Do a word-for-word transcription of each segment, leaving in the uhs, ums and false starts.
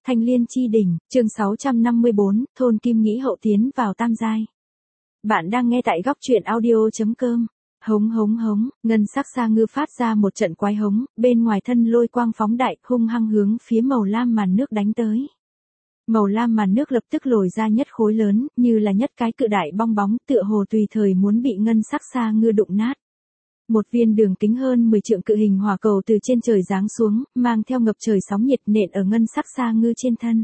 Thanh Liên Chi Đỉnh, chương sáu trăm năm mươi bốn, thôn Kim Nghĩ hậu tiến vào tam giai. Bạn đang nghe tại góc truyện audio.com. Hống hống hống, ngân sắc sa ngư phát ra một trận quái hống, bên ngoài thân lôi quang phóng đại, hung hăng hướng phía màu lam màn nước đánh tới. Màu lam màn nước lập tức lồi ra nhất khối lớn, như là nhất cái cự đại bong bóng, tựa hồ tùy thời muốn bị ngân sắc sa ngư đụng nát. Một viên đường kính hơn mười trượng cự hình hỏa cầu từ trên trời giáng xuống, mang theo ngập trời sóng nhiệt nện ở ngân sắc sa ngư trên thân.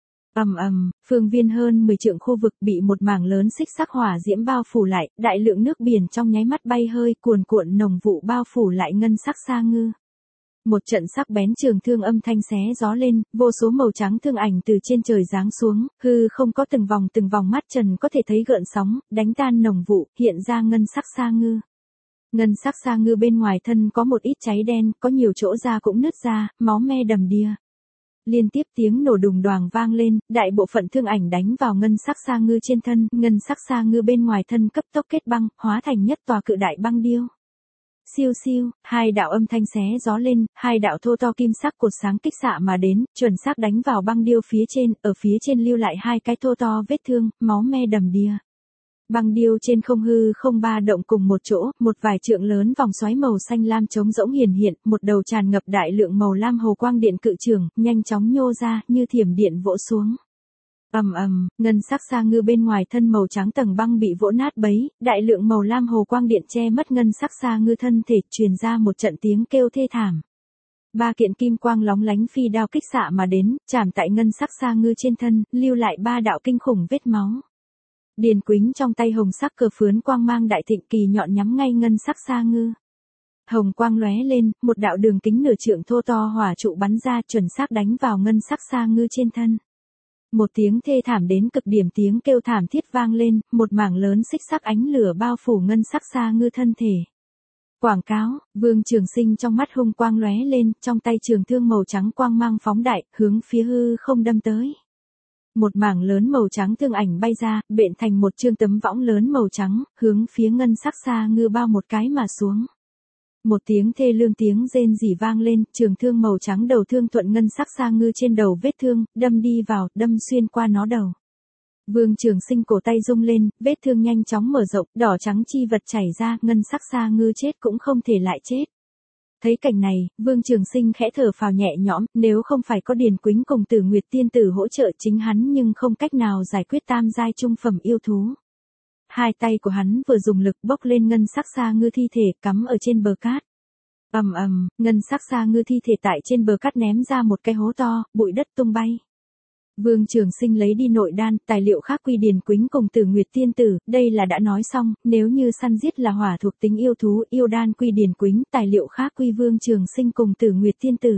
Ầm ầm, phương viên hơn mười trượng khu vực bị một mảng lớn xích sắc hỏa diễm bao phủ lại, đại lượng nước biển trong nháy mắt bay hơi, cuồn cuộn nồng vụ bao phủ lại ngân sắc sa ngư. Một trận sắc bén trường thương âm thanh xé gió lên, vô số màu trắng thương ảnh từ trên trời giáng xuống, hư không có từng vòng từng vòng mắt trần có thể thấy gợn sóng, đánh tan nồng vụ, hiện ra ngân sắc sa ngư. Ngân sắc sa ngư bên ngoài thân có một ít cháy đen, có nhiều chỗ da cũng nứt ra, máu me đầm đìa. Liên tiếp tiếng nổ đùng đoàng vang lên, đại bộ phận thương ảnh đánh vào ngân sắc sa ngư trên thân, ngân sắc sa ngư bên ngoài thân cấp tốc kết băng, hóa thành nhất tòa cự đại băng điêu. Siêu siêu, hai đạo âm thanh xé gió lên, hai đạo thô to kim sắc cột sáng kích xạ mà đến, chuẩn xác đánh vào băng điêu phía trên, ở phía trên lưu lại hai cái thô to vết thương, máu me đầm đìa. Băng điêu trên không hư không ba động cùng một chỗ, một vài trượng lớn vòng xoáy màu xanh lam trống rỗng hiển hiện, một đầu tràn ngập đại lượng màu lam hồ quang điện cự trường, nhanh chóng nhô ra, như thiểm điện vỗ xuống. Ầm ầm, ngân sắc sa ngư bên ngoài thân màu trắng tầng băng bị vỗ nát bấy, đại lượng màu lam hồ quang điện che mất ngân sắc sa ngư thân thể, truyền ra một trận tiếng kêu thê thảm. Ba kiện kim quang lóng lánh phi đao kích xạ mà đến, chạm tại ngân sắc sa ngư trên thân, lưu lại ba đạo kinh khủng vết máu. Điền Quýnh trong tay hồng sắc cờ phướn quang mang đại thịnh kỳ nhọn nhắm ngay ngân sắc sa ngư. Hồng quang lóe lên, một đạo đường kính nửa trượng thô to hỏa trụ bắn ra, chuẩn xác đánh vào ngân sắc sa ngư trên thân. Một tiếng thê thảm đến cực điểm tiếng kêu thảm thiết vang lên, một mảng lớn xích sắc ánh lửa bao phủ ngân sắc sa ngư thân thể. Quảng cáo, Vương Trường Sinh trong mắt hung quang lóe lên, trong tay trường thương màu trắng quang mang phóng đại, hướng phía hư không đâm tới. Một mảng lớn màu trắng thương ảnh bay ra, bện thành một chương tấm võng lớn màu trắng, hướng phía ngân sắc sa ngư bao một cái mà xuống. Một tiếng thê lương tiếng rên rỉ vang lên, trường thương màu trắng đầu thương thuận ngân sắc sa ngư trên đầu vết thương, đâm đi vào, đâm xuyên qua nó đầu. Vương Trường Sinh cổ tay rung lên, vết thương nhanh chóng mở rộng, đỏ trắng chi vật chảy ra, ngân sắc sa ngư chết cũng không thể lại chết. Thấy cảnh này, Vương Trường Sinh khẽ thở phào nhẹ nhõm, nếu không phải có Điền Quýnh cùng Tử Nguyệt tiên tử hỗ trợ chính hắn nhưng không cách nào giải quyết tam giai trung phẩm yêu thú. Hai tay của hắn vừa dùng lực bốc lên ngân sắc sa ngư thi thể cắm ở trên bờ cát. Ầm ầm, ngân sắc sa ngư thi thể tại trên bờ cát ném ra một cái hố to, bụi đất tung bay. Vương Trường Sinh lấy đi nội đan, tài liệu khác quy Điền Quýnh cùng Tử Nguyệt tiên tử, đây là đã nói xong, nếu như săn giết là hỏa thuộc tính yêu thú, yêu đan quy Điền Quýnh, tài liệu khác quy Vương Trường Sinh cùng Tử Nguyệt tiên tử.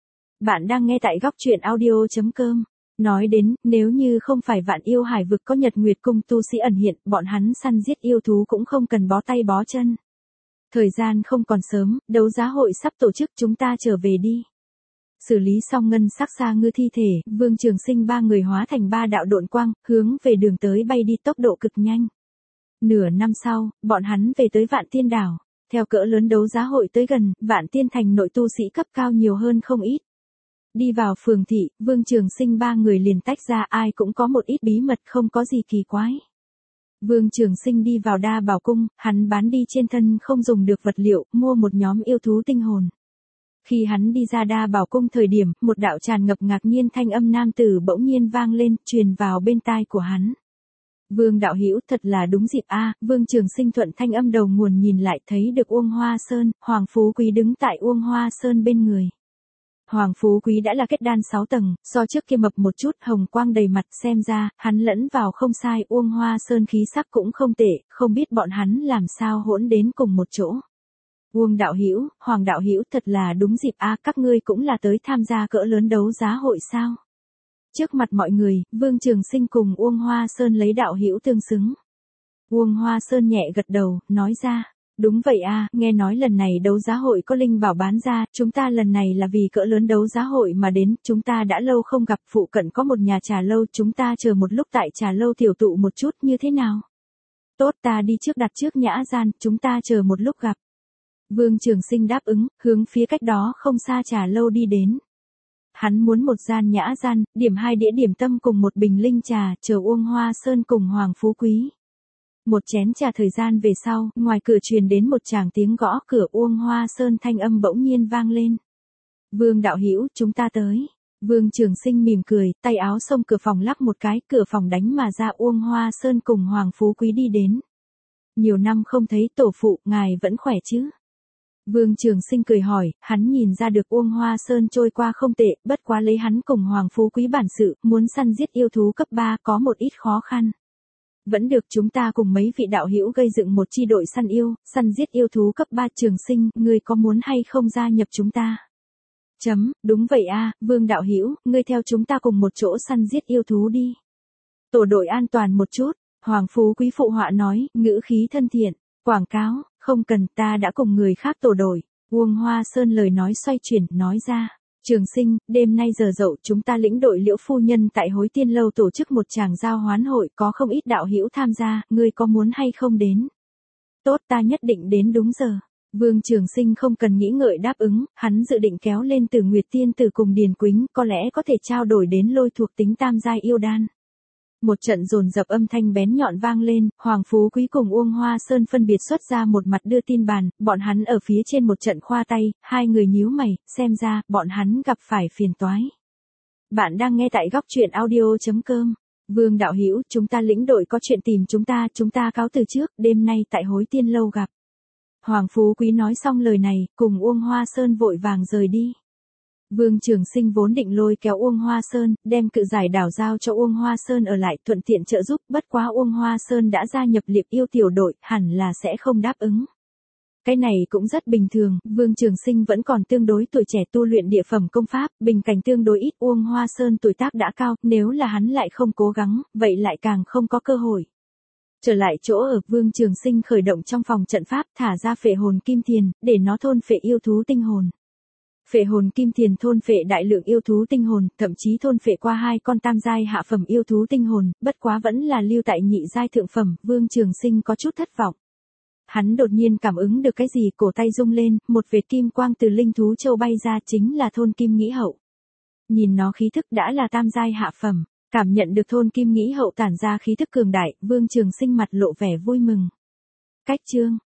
Bạn đang nghe tại góc truyện audio.com. Nói đến, nếu như không phải Vạn Yêu Hải vực có Nhật Nguyệt cung tu sĩ ẩn hiện, bọn hắn săn giết yêu thú cũng không cần bó tay bó chân. Thời gian không còn sớm, đấu giá hội sắp tổ chức, chúng ta trở về đi. Xử lý xong ngân sắc sa ngư thi thể, Vương Trường Sinh ba người hóa thành ba đạo độn quang, hướng về đường tới bay đi tốc độ cực nhanh. Nửa năm sau, bọn hắn về tới Vạn Tiên Đảo. Theo cỡ lớn đấu giá hội tới gần, Vạn Tiên thành nội tu sĩ cấp cao nhiều hơn không ít. Đi vào phường thị, Vương Trường Sinh ba người liền tách ra, ai cũng có một ít bí mật, không có gì kỳ quái. Vương Trường Sinh đi vào Đa Bảo cung, hắn bán đi trên thân không dùng được vật liệu, mua một nhóm yêu thú tinh hồn. Khi hắn đi ra Đa Bảo cung thời điểm, một đạo tràn ngập ngạc nhiên thanh âm nam tử bỗng nhiên vang lên, truyền vào bên tai của hắn. Vương đạo hữu, thật là đúng dịp a. Vương Trường Sinh thuận thanh âm đầu nguồn nhìn lại, thấy được Uông Hoa Sơn, Hoàng Phú Quý đứng tại Uông Hoa Sơn bên người. Hoàng Phú Quý đã là kết đan sáu tầng, so trước kia mập một chút, hồng quang đầy mặt, xem ra, hắn lẫn vào không sai, Uông Hoa Sơn khí sắc cũng không tệ, không biết bọn hắn làm sao hỗn đến cùng một chỗ. Uông đạo hữu, Hoàng đạo hữu, thật là đúng dịp a, các ngươi cũng là tới tham gia cỡ lớn đấu giá hội sao? Trước mặt mọi người, Vương Trường Sinh cùng Uông Hoa Sơn lấy đạo hữu tương xứng. Uông Hoa Sơn nhẹ gật đầu, nói ra, đúng vậy a, nghe nói lần này đấu giá hội có linh bảo bán ra, chúng ta lần này là vì cỡ lớn đấu giá hội mà đến, chúng ta đã lâu không gặp, phụ cận có một nhà trà lâu, chúng ta chờ một lúc tại trà lâu tiểu tụ một chút, như thế nào? Tốt, ta đi trước đặt trước nhã gian, chúng ta chờ một lúc gặp. Vương Trường Sinh đáp ứng, hướng phía cách đó không xa trà lâu đi đến. Hắn muốn một gian nhã gian, điểm hai đĩa điểm tâm cùng một bình linh trà, chờ Uông Hoa Sơn cùng Hoàng Phú Quý. Một chén trà thời gian về sau, ngoài cửa truyền đến một tràng tiếng gõ cửa. Uông Hoa Sơn thanh âm bỗng nhiên vang lên. Vương đạo hữu, chúng ta tới. Vương Trường Sinh mỉm cười, tay áo xông cửa phòng lắc một cái, cửa phòng đánh mà ra. Uông Hoa Sơn cùng Hoàng Phú Quý đi đến. Nhiều năm không thấy tổ phụ, ngài vẫn khỏe chứ? Vương Trường Sinh cười hỏi, hắn nhìn ra được Uông Hoa Sơn trôi qua không tệ, bất quá lấy hắn cùng Hoàng Phú Quý bản sự, muốn săn giết yêu thú cấp ba có một ít khó khăn. Vẫn được, chúng ta cùng mấy vị đạo hữu gây dựng một chi đội săn yêu, săn giết yêu thú cấp ba. Trường Sinh, ngươi có muốn hay không gia nhập chúng ta? Chấm, đúng vậy a, Vương đạo hữu, ngươi theo chúng ta cùng một chỗ săn giết yêu thú đi. Tổ đội an toàn một chút, Hoàng Phú Quý phụ họa nói, ngữ khí thân thiện. Quảng cáo, không cần, ta đã cùng người khác tổ đội. Uông Hoa Sơn lời nói xoay chuyển, nói ra. Trường Sinh, đêm nay giờ dậu chúng ta lĩnh đội Liễu phu nhân tại Hối Tiên lâu tổ chức một tràng giao hoán hội, có không ít đạo hữu tham gia, ngươi có muốn hay không đến? Tốt, ta nhất định đến đúng giờ. Vương Trường Sinh không cần nghĩ ngợi đáp ứng, hắn dự định kéo lên Từ Nguyệt Tiên Tử cùng Điền Quýnh, có lẽ có thể trao đổi đến lôi thuộc tính tam giai yêu đan. Một trận dồn dập âm thanh bén nhọn vang lên, Hoàng Phú Quý cùng Uông Hoa Sơn phân biệt xuất ra một mặt đưa tin bàn, bọn hắn ở phía trên một trận khoa tay, hai người nhíu mày, xem ra, bọn hắn gặp phải phiền toái. Bạn đang nghe tại góc truyện audio chấm com. Vương đạo hữu, chúng ta lĩnh đội có chuyện tìm chúng ta, chúng ta cáo từ trước, đêm nay tại Hối Tiên lâu gặp. Hoàng Phú Quý nói xong lời này, cùng Uông Hoa Sơn vội vàng rời đi. Vương Trường Sinh vốn định lôi kéo Uông Hoa Sơn, đem cự giải đảo giao cho Uông Hoa Sơn ở lại, thuận tiện trợ giúp, bất quá Uông Hoa Sơn đã gia nhập Liệp Yêu tiểu đội, hẳn là sẽ không đáp ứng. Cái này cũng rất bình thường, Vương Trường Sinh vẫn còn tương đối tuổi trẻ, tu luyện địa phẩm công pháp, bình cảnh tương đối ít. Uông Hoa Sơn tuổi tác đã cao, nếu là hắn lại không cố gắng, vậy lại càng không có cơ hội. Trở lại chỗ ở, Vương Trường Sinh khởi động trong phòng trận pháp, thả ra phệ hồn kim thiền, để nó thôn phệ yêu thú tinh hồn. Phệ hồn kim thiền thôn phệ đại lượng yêu thú tinh hồn, thậm chí thôn phệ qua hai con tam giai hạ phẩm yêu thú tinh hồn, bất quá vẫn là lưu tại nhị giai thượng phẩm. Vương Trường Sinh có chút thất vọng. Hắn đột nhiên cảm ứng được cái gì, cổ tay rung lên, một vệt kim quang từ linh thú châu bay ra, chính là thôn kim nghĩ hậu. Nhìn nó khí thức đã là tam giai hạ phẩm, cảm nhận được thôn kim nghĩ hậu tản ra khí thức cường đại, Vương Trường Sinh mặt lộ vẻ vui mừng. Cách chương